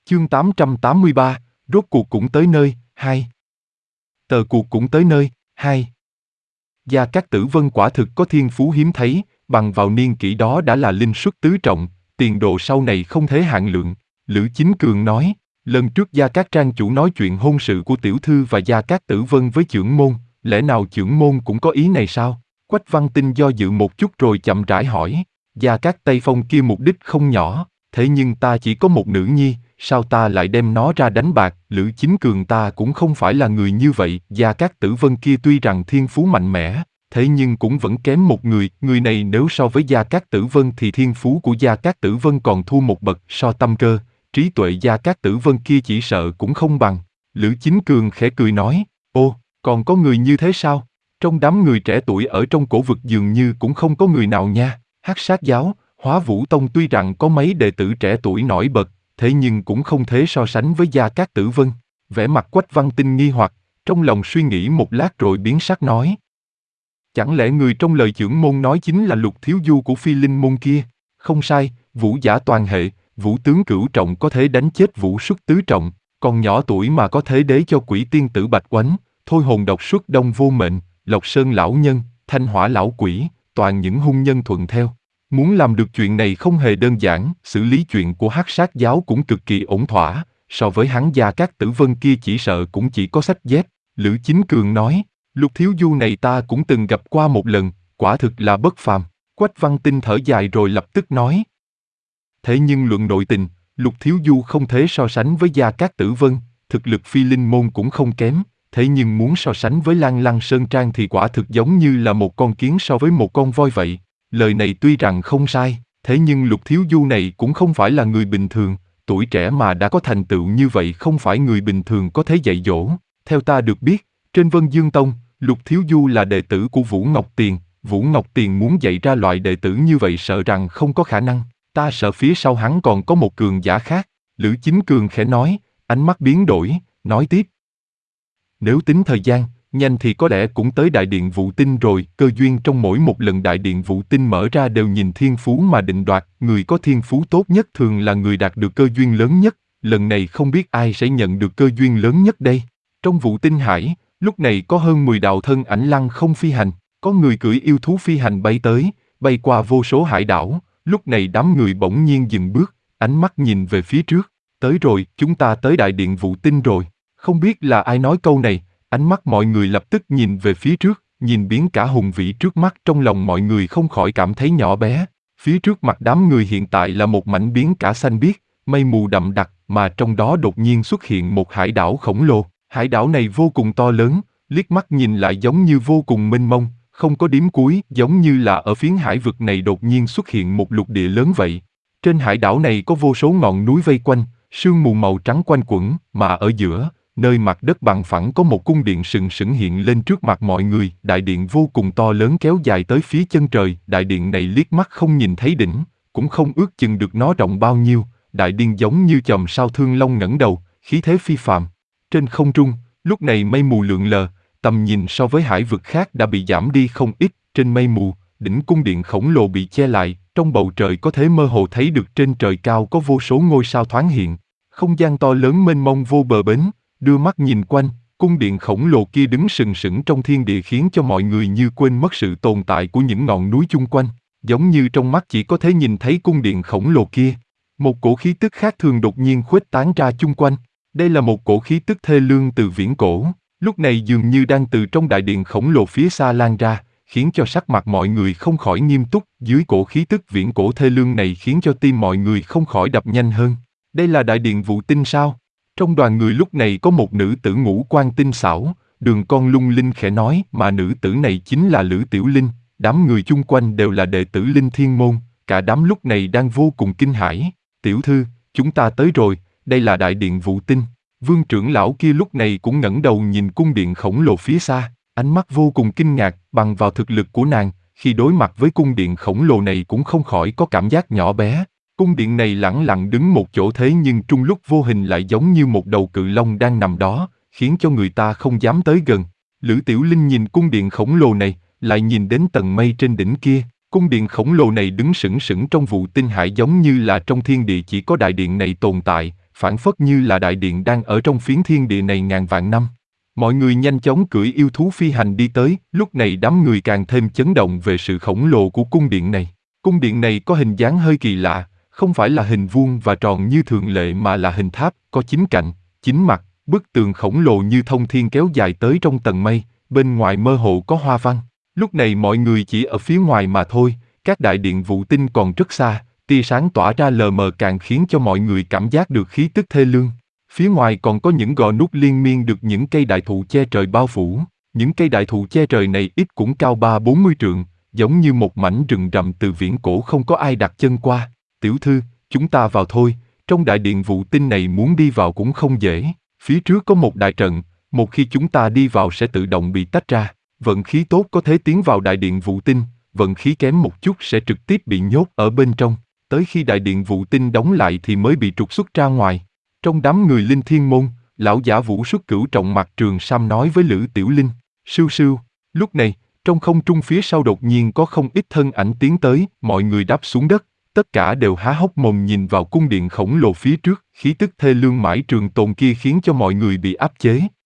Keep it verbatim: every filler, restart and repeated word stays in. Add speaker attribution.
Speaker 1: Chương tám trăm tám mươi ba, rốt cuộc cũng tới nơi, hai. Tờ cuộc cũng tới nơi, hai. Gia Cát Tử Vân quả thực có thiên phú hiếm thấy, bằng vào niên kỷ đó đã là linh xuất tứ trọng, tiền đồ sau này không thể hạn lượng. Lữ Chính Cường nói, lần trước Gia Cát Trang chủ nói chuyện hôn sự của tiểu thư và Gia Cát Tử Vân với chưởng môn, lẽ nào chưởng môn cũng có ý này sao? Quách Văn Tinh do dự một chút rồi chậm rãi hỏi, Gia Cát Tây Phong kia mục đích không nhỏ, thế nhưng ta chỉ có một nữ nhi, sao ta lại đem nó ra đánh bạc? Lữ Chính Cường ta cũng không phải là người như vậy. Gia Cát Tử Vân kia tuy rằng thiên phú mạnh mẽ, thế nhưng cũng vẫn kém một người, người này nếu so với Gia Cát Tử Vân thì thiên phú của Gia Cát Tử Vân còn thua một bậc, so tâm cơ, trí tuệ Gia Cát Tử Vân kia chỉ sợ cũng không bằng. Lữ Chính Cường khẽ cười nói, ô, còn có người như thế sao? Trong đám người trẻ tuổi ở trong cổ vực dường như cũng không có người nào nha. Hắc Sát giáo, Hóa Vũ Tông tuy rằng có mấy đệ tử trẻ tuổi nổi bật, thế nhưng cũng không thể so sánh với Gia Cát Tử Vân. Vẻ mặt Quách Văn Tinh nghi hoặc, trong lòng suy nghĩ một lát rồi biến sắc nói. Chẳng lẽ người trong lời chưởng môn nói chính là Lục Thiếu Du của Phi Linh môn kia? Không sai, vũ giả toàn hệ, vũ tướng cửu trọng có thể đánh chết vũ xuất tứ trọng, còn nhỏ tuổi mà có thể đế cho quỷ tiên tử Bạch Oánh, thôi hồn độc xuất Đông Vô Mệnh, Lộc Sơn lão nhân, Thanh Hỏa lão quỷ, toàn những hung nhân thuận theo. Muốn làm được chuyện này không hề đơn giản, xử lý chuyện của Hắc Sát giáo cũng cực kỳ ổn thỏa, so với hắn Gia Cát Tử Vân kia chỉ sợ cũng chỉ có sách dép. Lữ Chính Cường nói, Lục Thiếu Du này ta cũng từng gặp qua một lần, quả thực là bất phàm. Quách Văn Tinh thở dài rồi lập tức nói. Thế nhưng luận nội tình, Lục Thiếu Du không thể so sánh với Gia Cát Tử Vân, thực lực Phi Linh môn cũng không kém, thế nhưng muốn so sánh với Lan Lăng Sơn Trang thì quả thực giống như là một con kiến so với một con voi vậy. Lời này tuy rằng không sai, thế nhưng Lục Thiếu Du này cũng không phải là người bình thường, tuổi trẻ mà đã có thành tựu như vậy không phải người bình thường có thể dạy dỗ. Theo ta được biết, trên Vân Dương Tông, Lục Thiếu Du là đệ tử của Vũ Ngọc Tiền, Vũ Ngọc Tiền muốn dạy ra loại đệ tử như vậy sợ rằng không có khả năng, ta sợ phía sau hắn còn có một cường giả khác. Lữ Chính Cường khẽ nói, ánh mắt biến đổi, nói tiếp. Nếu tính thời gian, nhanh thì có lẽ cũng tới Đại Điện Vũ Tinh rồi, cơ duyên trong mỗi một lần Đại Điện Vũ Tinh mở ra đều nhìn thiên phú mà định đoạt, người có thiên phú tốt nhất thường là người đạt được cơ duyên lớn nhất, lần này không biết ai sẽ nhận được cơ duyên lớn nhất đây. Trong Vũ Tinh Hải, lúc này có hơn mười đạo thân ảnh lăng không phi hành, có người cưỡi yêu thú phi hành bay tới, bay qua vô số hải đảo, lúc này đám người bỗng nhiên dừng bước, ánh mắt nhìn về phía trước, tới rồi, chúng ta tới Đại Điện Vũ Tinh rồi. Không biết là ai nói câu này, ánh mắt mọi người lập tức nhìn về phía trước, nhìn biến cả hùng vĩ trước mắt trong lòng mọi người không khỏi cảm thấy nhỏ bé. Phía trước mặt đám người hiện tại là một mảnh biến cả xanh biếc, mây mù đậm đặc, mà trong đó đột nhiên xuất hiện một hải đảo khổng lồ. Hải đảo này vô cùng to lớn, liếc mắt nhìn lại giống như vô cùng mênh mông, không có điểm cuối, giống như là ở phiến hải vực này đột nhiên xuất hiện một lục địa lớn vậy. Trên hải đảo này có vô số ngọn núi vây quanh, sương mù màu trắng quanh quẩn, mà ở giữa, nơi mặt đất bằng phẳng có một cung điện sừng sững hiện lên trước mặt mọi người. Đại điện vô cùng to lớn kéo dài tới phía chân trời, đại điện này liếc mắt không nhìn thấy đỉnh, cũng không ước chừng được nó rộng bao nhiêu. Đại điện giống như chòm sao thương long ngẩng đầu, khí thế phi phàm. Trên không trung, lúc này mây mù lượn lờ, tầm nhìn so với hải vực khác đã bị giảm đi không ít. Trên mây mù, đỉnh cung điện khổng lồ bị che lại, trong bầu trời có thể mơ hồ thấy được trên trời cao có vô số ngôi sao thoáng hiện. Không gian to lớn mênh mông vô bờ bến. Đưa mắt nhìn quanh, cung điện khổng lồ kia đứng sừng sững trong thiên địa khiến cho mọi người như quên mất sự tồn tại của những ngọn núi chung quanh, giống như trong mắt chỉ có thể nhìn thấy cung điện khổng lồ kia. Một cổ khí tức khác thường đột nhiên khuếch tán ra chung quanh. Đây là một cổ khí tức thê lương từ viễn cổ, lúc này dường như đang từ trong đại điện khổng lồ phía xa lan ra, khiến cho sắc mặt mọi người không khỏi nghiêm túc. Dưới cổ khí tức viễn cổ thê lương này khiến cho tim mọi người không khỏi đập nhanh hơn. Đây là Đại Điện Vũ Tinh sao? Trong đoàn người lúc này có một nữ tử ngũ quan tinh xảo, đường con lung linh khẽ nói, mà nữ tử này chính là Lữ Tiểu Linh. Đám người chung quanh đều là đệ tử Linh Thiên môn, cả đám lúc này đang vô cùng kinh hãi. Tiểu thư, chúng ta tới rồi, đây là Đại Điện Vũ Tinh. Vương trưởng lão kia lúc này cũng ngẩng đầu nhìn cung điện khổng lồ phía xa, ánh mắt vô cùng kinh ngạc. Bằng vào thực lực của nàng, khi đối mặt với cung điện khổng lồ này cũng không khỏi có cảm giác nhỏ bé. Cung điện này lẳng lặng đứng một chỗ thế nhưng trong lúc vô hình lại giống như một đầu cự long đang nằm đó, khiến cho người ta không dám tới gần. Lữ Tiểu Linh nhìn cung điện khổng lồ này, lại nhìn đến tầng mây trên đỉnh kia. Cung điện khổng lồ này đứng sững sững trong Vũ Tinh Hải giống như là trong thiên địa chỉ có đại điện này tồn tại, phảng phất như là đại điện đang ở trong phiến thiên địa này ngàn vạn năm. Mọi người nhanh chóng cưỡi yêu thú phi hành đi tới, lúc này đám người càng thêm chấn động về sự khổng lồ của cung điện này. Cung điện này có hình dáng hơi kỳ lạ, không phải là hình vuông và tròn như thường lệ mà là hình tháp, có chín cạnh, chín mặt, bức tường khổng lồ như thông thiên kéo dài tới trong tầng mây, bên ngoài mơ hồ có hoa văn. Lúc này mọi người chỉ ở phía ngoài mà thôi, các đại điện vụ tinh còn rất xa, tia sáng tỏa ra lờ mờ càng khiến cho mọi người cảm giác được khí tức thê lương. Phía ngoài còn có những gò nút liên miên được những cây đại thụ che trời bao phủ. Những cây đại thụ che trời này ít cũng cao ba bốn mươi trượng, giống như một mảnh rừng rậm từ viễn cổ không có ai đặt chân qua. Tiểu thư, chúng ta vào thôi, trong đại điện vụ tinh này muốn đi vào cũng không dễ. Phía trước có một đại trận, một khi chúng ta đi vào sẽ tự động bị tách ra. Vận khí tốt có thể tiến vào đại điện vụ tinh, vận khí kém một chút sẽ trực tiếp bị nhốt ở bên trong. Tới khi đại điện vụ tinh đóng lại thì mới bị trục xuất ra ngoài. Trong đám người Linh Thiên Môn, lão giả Vũ Xuất Cửu trọng mặt Trường Sam nói với Lữ Tiểu Linh, sưu sưu. Lúc này, trong không trung phía sau đột nhiên có không ít thân ảnh tiến tới, mọi người đáp xuống đất, tất cả đều há hốc mồm nhìn vào cung điện khổng lồ phía trước, khí tức thê lương mãi trường tồn kia khiến cho mọi người bị áp chế.